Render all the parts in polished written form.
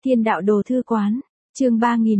Thiên đạo đồ thư quán, chương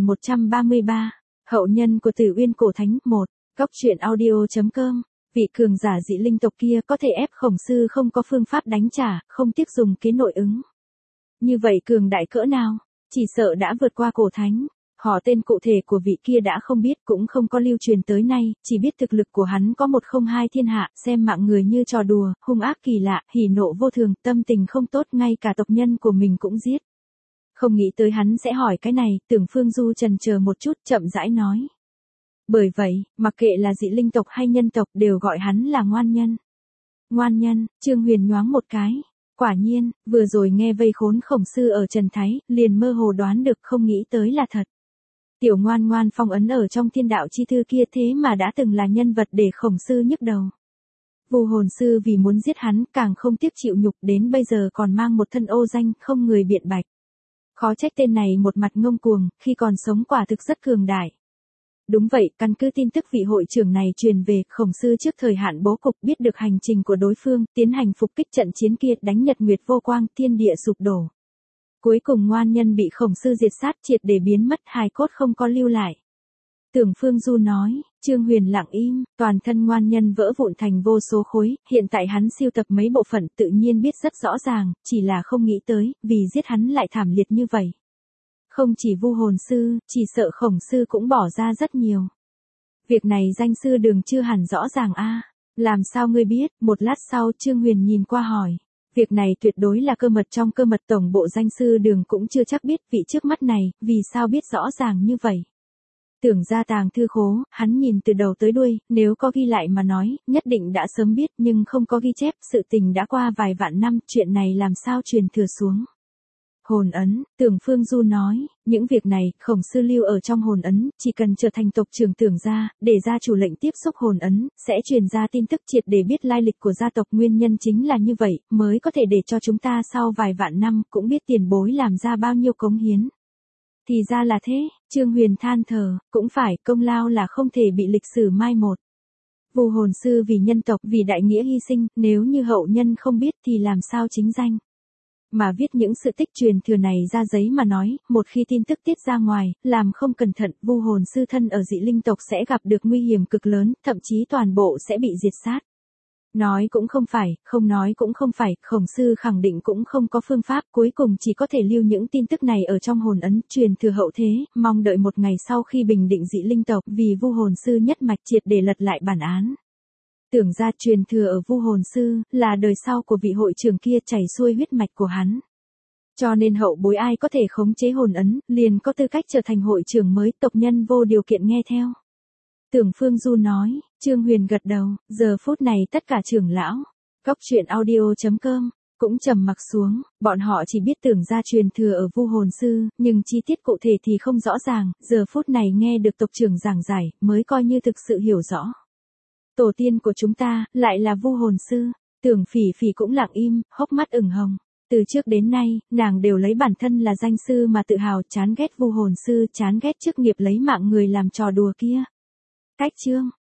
3133, hậu nhân của Tử Uyên cổ thánh 1, góc truyện audio.com, vị cường giả dị linh tộc kia có thể ép Khổng Sư không có phương pháp đánh trả, không tiếc dùng kế nội ứng. Như vậy cường đại cỡ nào, chỉ sợ đã vượt qua cổ thánh. Họ tên cụ thể của vị kia đã không biết, cũng không có lưu truyền tới nay, chỉ biết thực lực của hắn có 102 thiên hạ, xem mạng người như trò đùa, hung ác kỳ lạ, hỉ nộ vô thường, tâm tình không tốt, ngay cả tộc nhân của mình cũng giết. Không nghĩ tới hắn sẽ hỏi cái này, Tưởng Phương Du chần chờ một chút, chậm rãi nói. Bởi vậy, mặc kệ là dị linh tộc hay nhân tộc đều gọi hắn là ngoan nhân. Ngoan nhân, Trương Huyền nhoáng một cái. Quả nhiên, vừa rồi nghe vây khốn Khổng Sư ở Trần Thái, liền mơ hồ đoán được, không nghĩ tới là thật. Tiểu ngoan ngoan phong ấn ở trong thiên đạo chi thư kia thế mà đã từng là nhân vật để Khổng Sư nhức đầu. Vu hồn sư vì muốn giết hắn, càng không tiếc chịu nhục, đến bây giờ còn mang một thân ô danh, không người biện bạch. Khó trách tên này một mặt ngông cuồng, khi còn sống quả thực rất cường đại. Đúng vậy, căn cứ tin tức vị hội trưởng này truyền về, Khổng Sư trước thời hạn bố cục biết được hành trình của đối phương, tiến hành phục kích trận chiến kia, đánh nhật nguyệt vô quang, thiên địa sụp đổ. Cuối cùng ngoan nhân bị Khổng Sư diệt sát, triệt để biến mất, hài cốt không có lưu lại. Tưởng Phương Du nói. Trương Huyền lặng im, toàn thân ngoan nhân vỡ vụn thành vô số khối, hiện tại hắn siêu tập mấy bộ phận, tự nhiên biết rất rõ ràng, chỉ là không nghĩ tới, vì giết hắn lại thảm liệt như vậy. Không chỉ Vu hồn sư, chỉ sợ Khổng Sư cũng bỏ ra rất nhiều. Việc này danh sư Đường chưa hẳn rõ ràng a. Làm sao ngươi biết? Một lát sau Trương Huyền nhìn qua hỏi. Việc này tuyệt đối là cơ mật trong cơ mật, tổng bộ danh sư Đường cũng chưa chắc biết, vị trước mắt này, vì sao biết rõ ràng như vậy. Tưởng ra tàng thư khố, hắn nhìn từ đầu tới đuôi, nếu có ghi lại mà nói, nhất định đã sớm biết, nhưng không có ghi chép, sự tình đã qua vài vạn năm, chuyện này làm sao truyền thừa xuống. Hồn ấn, Tưởng Phương Du nói, những việc này, Khổng Sư lưu ở trong hồn ấn, chỉ cần trở thành tộc trưởng Tưởng gia, để gia chủ lệnh tiếp xúc hồn ấn, sẽ truyền ra tin tức triệt để biết lai lịch của gia tộc, nguyên nhân chính là như vậy, mới có thể để cho chúng ta sau vài vạn năm, cũng biết tiền bối làm ra bao nhiêu cống hiến. Thì ra là thế, Trương Huyền than thở, cũng phải, công lao là không thể bị lịch sử mai một. Vu hồn sư vì nhân tộc, vì đại nghĩa hy sinh, nếu như hậu nhân không biết thì làm sao chính danh. Mà viết những sự tích truyền thừa này ra giấy mà nói, một khi tin tức tiết ra ngoài, làm không cẩn thận, Vu hồn sư thân ở dị linh tộc sẽ gặp được nguy hiểm cực lớn, thậm chí toàn bộ sẽ bị diệt sát. Nói cũng không phải, không nói cũng không phải, Khổng Sư khẳng định cũng không có phương pháp, cuối cùng chỉ có thể lưu những tin tức này ở trong hồn ấn, truyền thừa hậu thế, mong đợi một ngày sau khi bình định dị linh tộc, vì Vu hồn sư nhất mạch triệt để lật lại bản án. Tưởng ra truyền thừa ở Vu hồn sư, là đời sau của vị hội trưởng kia chảy xuôi huyết mạch của hắn. Cho nên hậu bối ai có thể khống chế hồn ấn, liền có tư cách trở thành hội trưởng mới, tộc nhân vô điều kiện nghe theo. Tưởng Phương Du nói. Trương Huyền gật đầu, giờ phút này tất cả trưởng lão, góc truyện audio.com, cũng trầm mặc xuống, bọn họ chỉ biết Tưởng ra truyền thừa ở Vu hồn sư, nhưng chi tiết cụ thể thì không rõ ràng, giờ phút này nghe được tộc trưởng giảng giải, mới coi như thực sự hiểu rõ. Tổ tiên của chúng ta, lại là Vu hồn sư, Tưởng Phỉ Phỉ cũng lặng im, hốc mắt ửng hồng. Từ trước đến nay, nàng đều lấy bản thân là danh sư mà tự hào, chán ghét Vu hồn sư, chán ghét chức nghiệp lấy mạng người làm trò đùa kia. Cách chương.